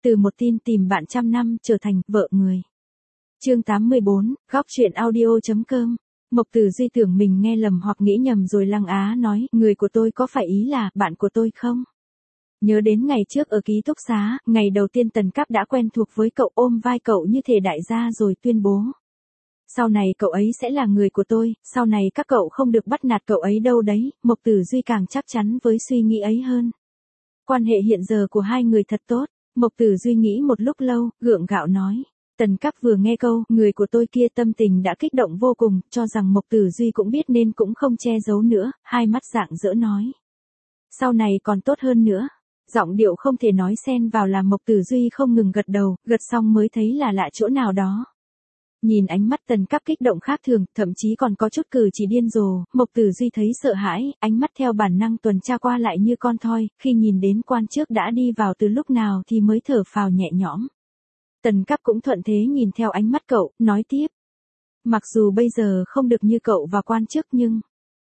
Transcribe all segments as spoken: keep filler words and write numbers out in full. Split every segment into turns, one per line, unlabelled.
từ một tin tìm bạn trăm năm trở thành vợ người. Chương tám mươi bốn, góc truyện audio.com. Mộc Tử Duy tưởng mình nghe lầm hoặc nghĩ nhầm rồi Lăng Á nói, người của tôi có phải ý là bạn của tôi không? Nhớ đến ngày trước ở ký túc xá, ngày đầu tiên Tần Cáp đã quen thuộc với cậu, ôm vai cậu như thể đại gia rồi tuyên bố. Sau này cậu ấy sẽ là người của tôi, sau này các cậu không được bắt nạt cậu ấy đâu đấy. Mộc Tử Duy càng chắc chắn với suy nghĩ ấy hơn. Quan hệ hiện giờ của hai người thật tốt. Mộc Tử Duy nghĩ một lúc lâu, gượng gạo nói. Tần Cáp vừa nghe câu, người của tôi kia, tâm tình đã kích động vô cùng, cho rằng Mộc Tử Duy cũng biết nên cũng không che giấu nữa, hai mắt rạng rỡ nói. Sau này còn tốt hơn nữa. Giọng điệu không thể nói xen vào làm Mộc Tử Duy không ngừng gật đầu, gật xong mới thấy là lạ chỗ nào đó. Nhìn ánh mắt Tần Cáp kích động khác thường, thậm chí còn có chút cử chỉ điên rồ, Mộc Tử Duy thấy sợ hãi, ánh mắt theo bản năng tuần tra qua lại như con thoi, khi nhìn đến quan trước đã đi vào từ lúc nào thì mới thở phào nhẹ nhõm. Tần Cáp cũng thuận thế nhìn theo ánh mắt cậu, nói tiếp. Mặc dù bây giờ không được như cậu và quan trước nhưng...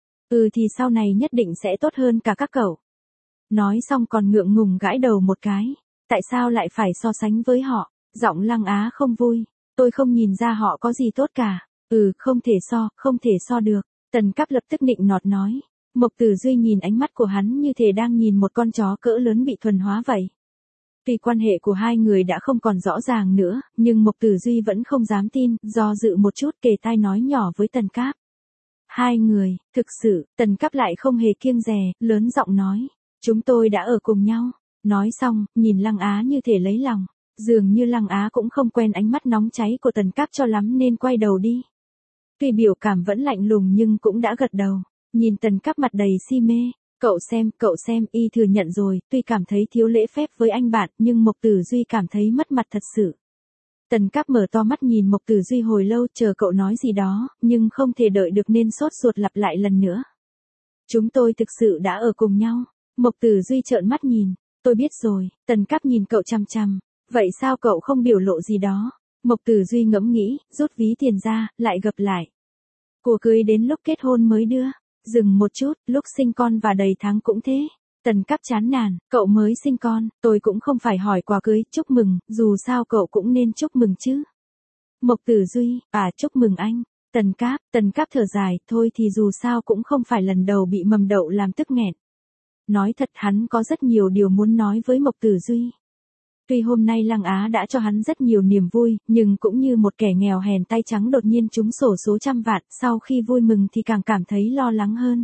Ừ thì sau này nhất định sẽ tốt hơn cả các cậu. Nói xong còn ngượng ngùng gãi đầu một cái. Tại sao lại phải so sánh với họ? Giọng Lăng Á không vui. Tôi không nhìn ra họ có gì tốt cả. Ừ, không thể so, không thể so được. Tần Cáp lập tức nịnh nọt nói. Mộc Tử Duy nhìn ánh mắt của hắn như thể đang nhìn một con chó cỡ lớn bị thuần hóa vậy. Tuy quan hệ của hai người đã không còn rõ ràng nữa, nhưng Mộc Tử Duy vẫn không dám tin, do dự một chút kề tai nói nhỏ với Tần Cáp. Hai người, thực sự, Tần Cáp lại không hề kiêng dè, lớn giọng nói. Chúng tôi đã ở cùng nhau. Nói xong, nhìn Lăng Á như thể lấy lòng. Dường như Lăng Á cũng không quen ánh mắt nóng cháy của Tần Cáp cho lắm nên quay đầu đi. Tuy biểu cảm vẫn lạnh lùng nhưng cũng đã gật đầu. Nhìn Tần Cáp mặt đầy si mê. Cậu xem, cậu xem, y thừa nhận rồi, tuy cảm thấy thiếu lễ phép với anh bạn, nhưng Mộc Tử Duy cảm thấy mất mặt thật sự. Tần Cáp mở to mắt nhìn Mộc Tử Duy hồi lâu, chờ cậu nói gì đó, nhưng không thể đợi được nên sốt ruột lặp lại lần nữa. Chúng tôi thực sự đã ở cùng nhau. Mộc Tử Duy trợn mắt nhìn. Tôi biết rồi. Tần Cáp nhìn cậu chằm chằm. Vậy sao cậu không biểu lộ gì đó? Mộc Tử Duy ngẫm nghĩ, rút ví tiền ra, lại gập lại. Của cưới đến lúc kết hôn mới đưa. Dừng một chút, lúc sinh con và đầy tháng cũng thế. Tần Cáp chán nản, cậu mới sinh con, tôi cũng không phải hỏi quà cưới, chúc mừng, dù sao cậu cũng nên chúc mừng chứ. Mộc Tử Duy, à chúc mừng anh. Tần Cáp, Tần Cáp thở dài, thôi thì dù sao cũng không phải lần đầu bị mầm đậu làm tức nghẹn. Nói thật hắn có rất nhiều điều muốn nói với Mộc Tử Duy. Tuy hôm nay Lăng Á đã cho hắn rất nhiều niềm vui, nhưng cũng như một kẻ nghèo hèn tay trắng đột nhiên trúng xổ số trăm vạn, sau khi vui mừng thì càng cảm thấy lo lắng hơn.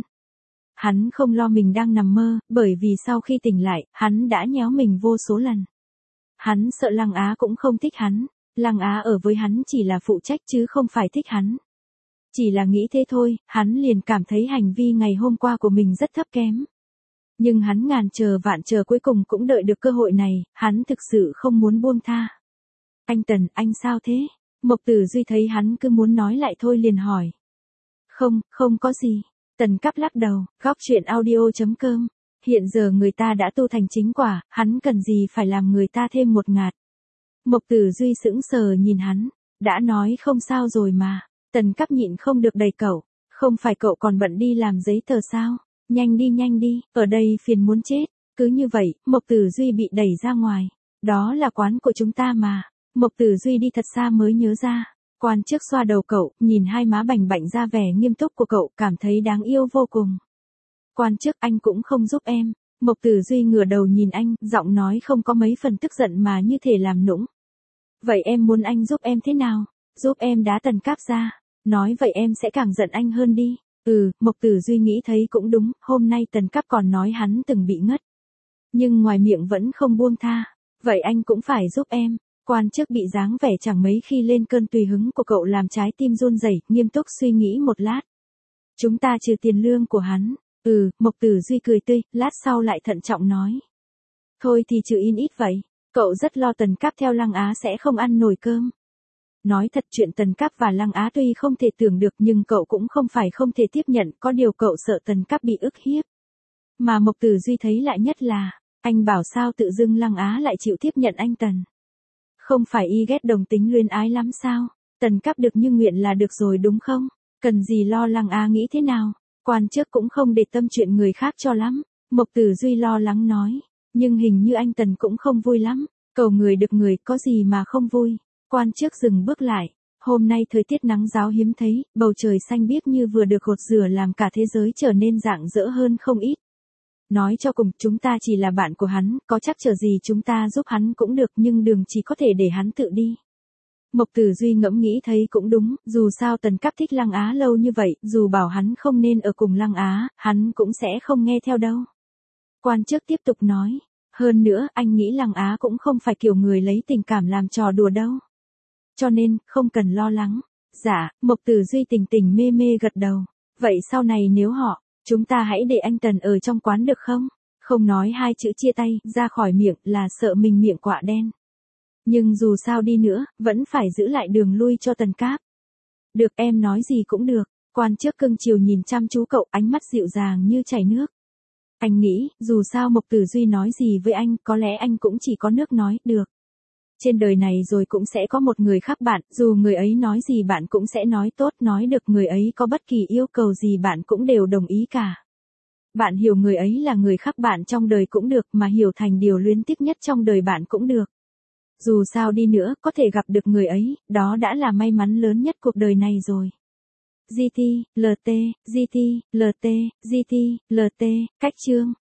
Hắn không lo mình đang nằm mơ, bởi vì sau khi tỉnh lại, hắn đã nhéo mình vô số lần. Hắn sợ Lăng Á cũng không thích hắn, Lăng Á ở với hắn chỉ là phụ trách chứ không phải thích hắn. Chỉ là nghĩ thế thôi, hắn liền cảm thấy hành vi ngày hôm qua của mình rất thấp kém. Nhưng hắn ngàn chờ vạn chờ cuối cùng cũng đợi được cơ hội này, hắn thực sự không muốn buông tha. Anh Tần, anh sao thế? Mộc Tử Duy thấy hắn cứ muốn nói lại thôi liền hỏi. Không, không có gì. Tần Cáp lắc đầu, góc truyện audio.com. Hiện giờ người ta đã tu thành chính quả, hắn cần gì phải làm người ta thêm một ngạt. Mộc Tử Duy sững sờ nhìn hắn, đã nói không sao rồi mà. Tần Cáp nhịn không được đẩy cậu, không phải cậu còn bận đi làm giấy tờ sao? Nhanh đi nhanh đi, ở đây phiền muốn chết. Cứ như vậy, Mộc Tử Duy bị đẩy ra ngoài. Đó là quán của chúng ta mà. Mộc Tử Duy đi thật xa mới nhớ ra. Quan trước xoa đầu cậu, nhìn hai má bảnh bảnh ra vẻ nghiêm túc của cậu, cảm thấy đáng yêu vô cùng. Quan trước, anh cũng không giúp em. Mộc Tử Duy ngửa đầu nhìn anh, giọng nói không có mấy phần tức giận mà như thể làm nũng. Vậy em muốn anh giúp em thế nào? Giúp em đá Tần Cáp ra. Nói vậy em sẽ càng giận anh hơn đi. Ừ, Mộc Tử Duy nghĩ thấy cũng đúng, hôm nay Tần Cáp còn nói hắn từng bị ngất. Nhưng ngoài miệng vẫn không buông tha. Vậy anh cũng phải giúp em. Quan trước bị dáng vẻ chẳng mấy khi lên cơn tùy hứng của cậu làm trái tim run rẩy, nghiêm túc suy nghĩ một lát. Chúng ta trừ tiền lương của hắn. Ừ, Mộc Tử Duy cười tươi, lát sau lại thận trọng nói. Thôi thì trừ in ít vậy. Cậu rất lo Tần Cáp theo Lăng Á sẽ không ăn nổi cơm. Nói thật chuyện Tần Cáp và Lăng Á tuy không thể tưởng được nhưng cậu cũng không phải không thể tiếp nhận, có điều cậu sợ Tần Cáp bị ức hiếp. Mà Mộc Tử Duy thấy lại nhất là, anh bảo sao tự dưng Lăng Á lại chịu tiếp nhận anh Tần. Không phải y ghét đồng tính luyến ái lắm sao? Tần Cáp được như nguyện là được rồi đúng không? Cần gì lo Lăng Á nghĩ thế nào? Quan trước cũng không để tâm chuyện người khác cho lắm. Mộc Tử Duy lo lắng nói. Nhưng hình như anh Tần cũng không vui lắm. Cầu người được người, có gì mà không vui. Quan chức dừng bước lại. Hôm nay thời tiết nắng ráo hiếm thấy, bầu trời xanh biếc như vừa được gột rửa làm cả thế giới trở nên rạng rỡ hơn không ít. Nói cho cùng, chúng ta chỉ là bạn của hắn, có chắc chờ gì chúng ta giúp hắn cũng được, nhưng đừng chỉ có thể để hắn tự đi. Mộc Tử Duy ngẫm nghĩ thấy cũng đúng, dù sao Tần Cáp thích Lăng Á lâu như vậy, dù bảo hắn không nên ở cùng Lăng Á, hắn cũng sẽ không nghe theo đâu. Quan chức tiếp tục nói, hơn nữa, anh nghĩ Lăng Á cũng không phải kiểu người lấy tình cảm làm trò đùa đâu. Cho nên, không cần lo lắng. Dạ, Mộc Tử Duy tỉnh tỉnh mê mê gật đầu. Vậy sau này nếu họ, chúng ta hãy để anh Tần ở trong quán được không? Không nói hai chữ chia tay, ra khỏi miệng là sợ mình miệng quạ đen. Nhưng dù sao đi nữa, vẫn phải giữ lại đường lui cho Tần Cáp. Được, em nói gì cũng được. Quan chức cưng chiều nhìn chăm chú cậu, ánh mắt dịu dàng như chảy nước. Anh nghĩ, dù sao Mộc Tử Duy nói gì với anh, có lẽ anh cũng chỉ có nước nói, được. Trên đời này rồi cũng sẽ có một người khác bạn, dù người ấy nói gì bạn cũng sẽ nói tốt, nói được người ấy có bất kỳ yêu cầu gì bạn cũng đều đồng ý cả. Bạn hiểu người ấy là người khác bạn trong đời cũng được, mà hiểu thành điều luyến tiếc nhất trong đời bạn cũng được. Dù sao đi nữa, có thể gặp được người ấy, đó đã là may mắn lớn nhất cuộc đời này rồi. giê tê, lờ tê, giê tê, lờ tê, giê tê, lờ tê, cách chương.